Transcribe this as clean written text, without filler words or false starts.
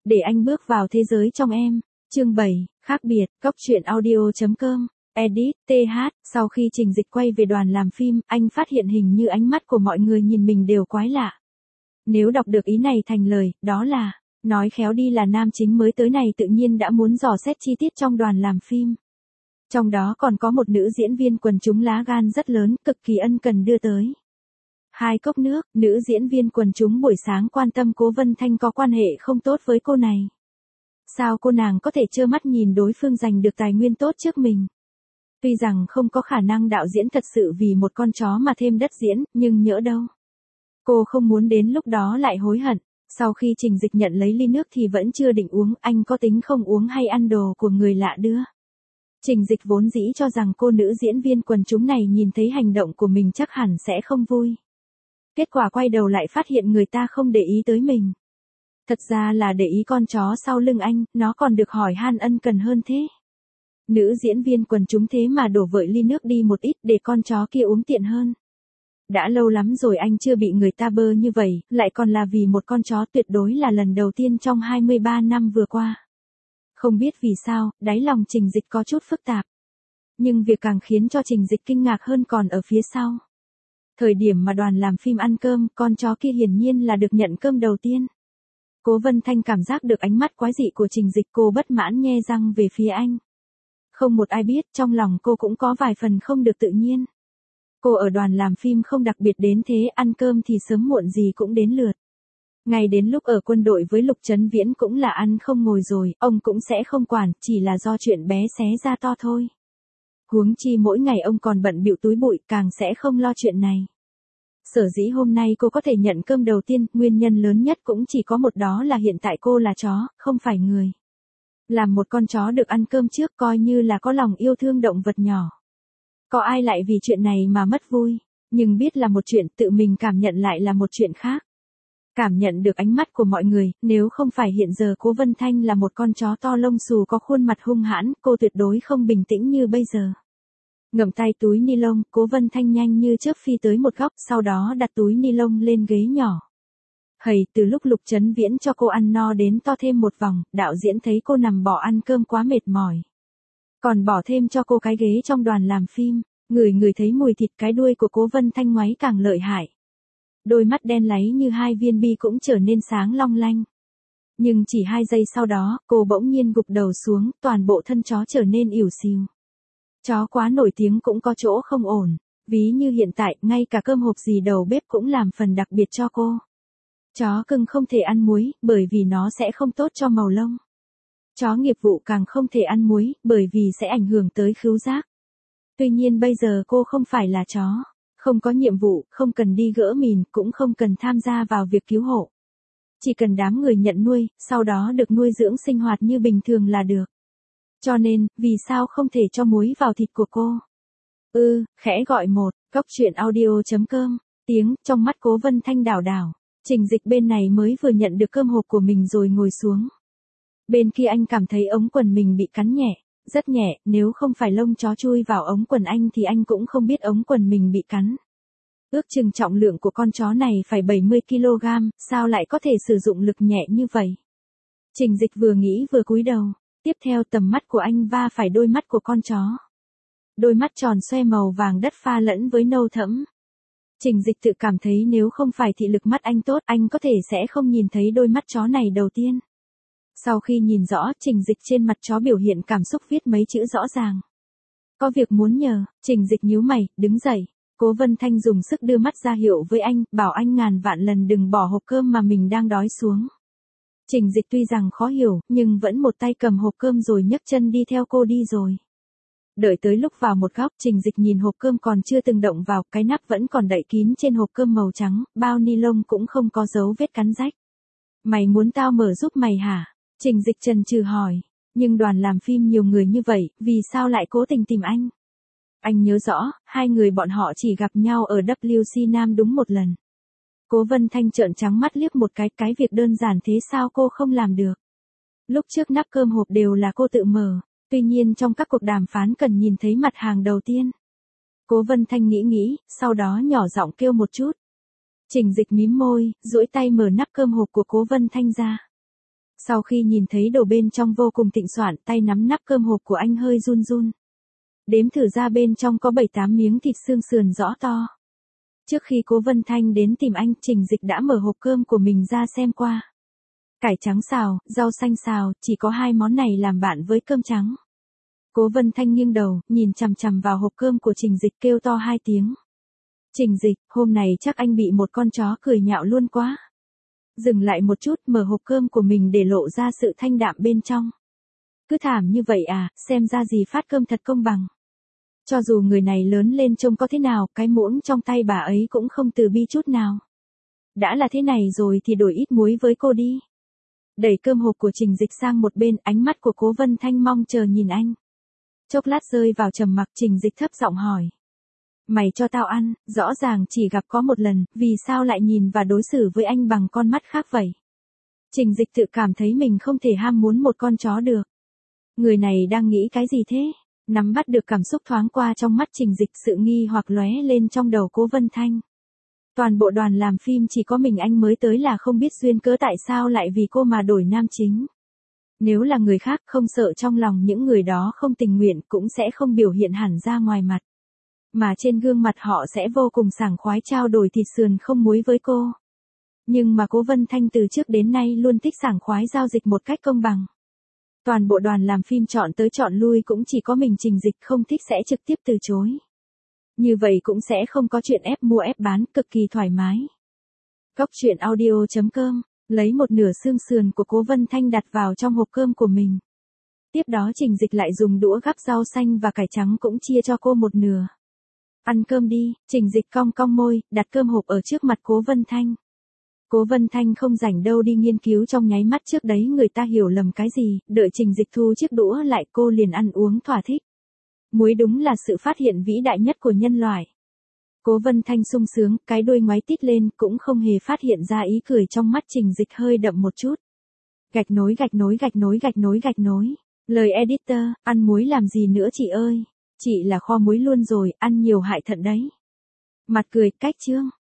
để anh bước vào thế giới trong em. Chương 7, khác biệt, Cóc truyện audio.com, edit, th, sau khi Trình Dịch quay về đoàn làm phim, anh phát hiện hình như ánh mắt của mọi người nhìn mình đều quái lạ. Nếu đọc được ý này thành lời, đó là, nói khéo đi là nam chính mới tới này tự nhiên đã muốn dò xét chi tiết trong đoàn làm phim. Trong đó còn có một nữ diễn viên quần chúng lá gan rất lớn, cực kỳ ân cần đưa tới 2 cốc nước, nữ diễn viên quần chúng buổi sáng quan tâm Cố Vân Thanh có quan hệ không tốt với cô này. Sao cô nàng có thể trơ mắt nhìn đối phương giành được tài nguyên tốt trước mình? Tuy rằng không có khả năng đạo diễn thật sự vì một con chó mà thêm đất diễn, nhưng nhỡ đâu. Cô không muốn đến lúc đó lại hối hận. Sau khi Trình Dịch nhận lấy ly nước thì vẫn chưa định uống, anh có tính không uống hay ăn đồ của người lạ đưa. Trình Dịch vốn dĩ cho rằng cô nữ diễn viên quần chúng này nhìn thấy hành động của mình chắc hẳn sẽ không vui. Kết quả quay đầu lại phát hiện người ta không để ý tới mình. Thật ra là để ý con chó sau lưng anh, nó còn được hỏi han ân cần hơn thế. Nữ diễn viên quần chúng thế mà đổ vội ly nước đi một ít để con chó kia uống tiện hơn. Đã lâu lắm rồi anh chưa bị người ta bơ như vậy, lại còn là vì một con chó, tuyệt đối là lần đầu tiên trong 23 năm vừa qua. Không biết vì sao, đáy lòng Trình Dịch có chút phức tạp. Nhưng việc càng khiến cho Trình Dịch kinh ngạc hơn còn ở phía sau. Thời điểm mà đoàn làm phim ăn cơm, con chó kia hiển nhiên là được nhận cơm đầu tiên. Cố Vân Thanh cảm giác được ánh mắt quái dị của Trình Dịch, cô bất mãn nhe răng về phía anh. Không một ai biết, trong lòng cô cũng có vài phần không được tự nhiên. Cô ở đoàn làm phim không đặc biệt đến thế, ăn cơm thì sớm muộn gì cũng đến lượt. Ngay đến lúc ở quân đội với Lục Chấn Viễn cũng là ăn không ngồi rồi, ông cũng sẽ không quản, chỉ là do chuyện bé xé ra to thôi. Huống chi mỗi ngày ông còn bận bịu túi bụi, càng sẽ không lo chuyện này. Sở dĩ hôm nay cô có thể nhận cơm đầu tiên, nguyên nhân lớn nhất cũng chỉ có một, đó là hiện tại cô là chó, không phải người. Làm một con chó được ăn cơm trước coi như là có lòng yêu thương động vật nhỏ. Có ai lại vì chuyện này mà mất vui, nhưng biết là một chuyện, tự mình cảm nhận lại là một chuyện khác. Cảm nhận được ánh mắt của mọi người, nếu không phải hiện giờ Cố Vân Thanh là một con chó to lông xù có khuôn mặt hung hãn, cô tuyệt đối không bình tĩnh như bây giờ. Ngậm tay túi ni lông, Cố Vân Thanh nhanh như chớp phi tới một góc, sau đó đặt túi ni lông lên ghế nhỏ. Hầy, từ lúc Lục Chấn Viễn cho cô ăn no đến to thêm một vòng, đạo diễn thấy cô nằm bỏ ăn cơm quá mệt mỏi. Còn bỏ thêm cho cô cái ghế trong đoàn làm phim, người thấy mùi thịt, cái đuôi của Cố Vân Thanh ngoáy càng lợi hại. Đôi mắt đen láy như 2 viên bi cũng trở nên sáng long lanh. Nhưng chỉ 2 giây sau đó, cô bỗng nhiên gục đầu xuống, toàn bộ thân chó trở nên ỉu xìu. Chó quá nổi tiếng cũng có chỗ không ổn, ví như hiện tại, ngay cả cơm hộp gì đầu bếp cũng làm phần đặc biệt cho cô. Chó cưng không thể ăn muối, bởi vì nó sẽ không tốt cho màu lông. Chó nghiệp vụ càng không thể ăn muối, bởi vì sẽ ảnh hưởng tới khứu giác. Tuy nhiên bây giờ cô không phải là chó, không có nhiệm vụ, không cần đi gỡ mìn, cũng không cần tham gia vào việc cứu hộ. Chỉ cần đám người nhận nuôi, sau đó được nuôi dưỡng sinh hoạt như bình thường là được. Cho nên, vì sao không thể cho muối vào thịt của cô? Khẽ gọi một, Cóc truyện audio.com, tiếng, trong mắt Cố Vân Thanh đảo đảo. Trình Dịch bên này mới vừa nhận được cơm hộp của mình rồi ngồi xuống. Bên kia anh cảm thấy ống quần mình bị cắn nhẹ, rất nhẹ, nếu không phải lông chó chui vào ống quần anh thì anh cũng không biết ống quần mình bị cắn. Ước chừng trọng lượng của con chó này phải 70 kg, sao lại có thể sử dụng lực nhẹ như vậy? Trình Dịch vừa nghĩ vừa cúi đầu, tiếp theo tầm mắt của anh va phải đôi mắt của con chó. Đôi mắt tròn xoe màu vàng đất pha lẫn với nâu thẫm. Trình Dịch tự cảm thấy nếu không phải thị lực mắt anh tốt, anh có thể sẽ không nhìn thấy đôi mắt chó này đầu tiên. Sau khi nhìn rõ, Trình Dịch trên mặt chó biểu hiện cảm xúc, viết mấy chữ rõ ràng. Có việc muốn nhờ. Trình Dịch nhíu mày, đứng dậy. Cố Vân Thanh dùng sức đưa mắt ra hiệu với anh, bảo anh ngàn vạn lần đừng bỏ hộp cơm mà mình đang đói xuống. Trình Dịch tuy rằng khó hiểu, nhưng vẫn một tay cầm hộp cơm rồi nhấc chân đi theo cô đi rồi. Đợi tới lúc vào một góc, Trình Dịch nhìn hộp cơm còn chưa từng động vào, cái nắp vẫn còn đậy kín trên hộp cơm màu trắng, bao ni lông cũng không có dấu vết cắn rách. Mày muốn tao mở giúp mày hả? Trình Dịch chần chừ hỏi. Nhưng đoàn làm phim nhiều người như vậy, vì sao lại cố tình tìm anh? Anh nhớ rõ, 2 người bọn họ chỉ gặp nhau ở WC Nam đúng một lần. Cố Vân Thanh trợn trắng mắt liếc một cái việc đơn giản thế sao cô không làm được? Lúc trước nắp cơm hộp đều là cô tự mở, tuy nhiên trong các cuộc đàm phán cần nhìn thấy mặt hàng đầu tiên. Cố Vân Thanh nghĩ, sau đó nhỏ giọng kêu một chút. Trình Dịch mím môi, duỗi tay mở nắp cơm hộp của Cố Vân Thanh ra. Sau khi nhìn thấy đồ bên trong vô cùng thịnh soạn, tay nắm nắp cơm hộp của anh hơi run run. Đếm thử ra bên trong có 7-8 miếng thịt xương sườn rõ to. Trước khi Cố Vân Thanh đến tìm anh, Trình Dịch đã mở hộp cơm của mình ra xem qua. Cải trắng xào, rau xanh xào, chỉ có 2 món này làm bạn với cơm trắng. Cố Vân Thanh nghiêng đầu, nhìn chằm chằm vào hộp cơm của Trình Dịch kêu to 2 tiếng. Trình Dịch, hôm này chắc anh bị một con chó cười nhạo luôn quá. Dừng lại một chút, mở hộp cơm của mình để lộ ra sự thanh đạm bên trong. Cứ thảm như vậy à, xem ra gì phát cơm thật công bằng. Cho dù người này lớn lên trông có thế nào, cái muỗng trong tay bà ấy cũng không từ bi chút nào. Đã là thế này rồi thì đổi ít muối với cô đi. Đẩy cơm hộp của Trình Dịch sang một bên, ánh mắt của Cố Vân Thanh mong chờ nhìn anh. Chốc lát rơi vào trầm mặc, Trình Dịch thấp giọng hỏi. Mày cho tao ăn, rõ ràng chỉ gặp có một lần, vì sao lại nhìn và đối xử với anh bằng con mắt khác vậy? Trình Dịch tự cảm thấy mình không thể ham muốn một con chó được. Người này đang nghĩ cái gì thế? Nắm bắt được cảm xúc thoáng qua trong mắt Trình Dịch, sự nghi hoặc lóe lên trong đầu Cố Vân Thanh. Toàn bộ đoàn làm phim chỉ có mình anh mới tới là không biết duyên cớ tại sao lại vì cô mà đổi nam chính. Nếu là người khác không sợ trong lòng những người đó không tình nguyện cũng sẽ không biểu hiện hẳn ra ngoài mặt. Mà trên gương mặt họ sẽ vô cùng sảng khoái trao đổi thịt sườn không muối với cô. Nhưng mà Cố Vân Thanh từ trước đến nay luôn thích sảng khoái giao dịch một cách công bằng. Toàn bộ đoàn làm phim chọn tới chọn lui cũng chỉ có mình Trình Dịch không thích sẽ trực tiếp từ chối. Như vậy cũng sẽ không có chuyện ép mua ép bán, cực kỳ thoải mái. Góc truyện audio.com, lấy một nửa xương sườn của Cố Vân Thanh đặt vào trong hộp cơm của mình. Tiếp đó Trình Dịch lại dùng đũa gắp rau xanh và cải trắng cũng chia cho cô một nửa. Ăn cơm đi, Trình Dịch cong cong môi, đặt cơm hộp ở trước mặt Cố Vân Thanh. Cố Vân Thanh không rảnh đâu đi nghiên cứu trong nháy mắt trước đấy người ta hiểu lầm cái gì, đợi Trình Dịch thu chiếc đũa lại cô liền ăn uống thỏa thích. Muối đúng là sự phát hiện vĩ đại nhất của nhân loại. Cố Vân Thanh sung sướng, cái đuôi ngoáy tít lên cũng không hề phát hiện ra ý cười trong mắt Trình Dịch hơi đậm một chút. Gạch nối gạch nối gạch nối gạch nối gạch nối. Lời editor, ăn muối làm gì nữa chị ơi? Chị là kho muối luôn rồi, ăn nhiều hại thận đấy. Mặt cười, cách chương.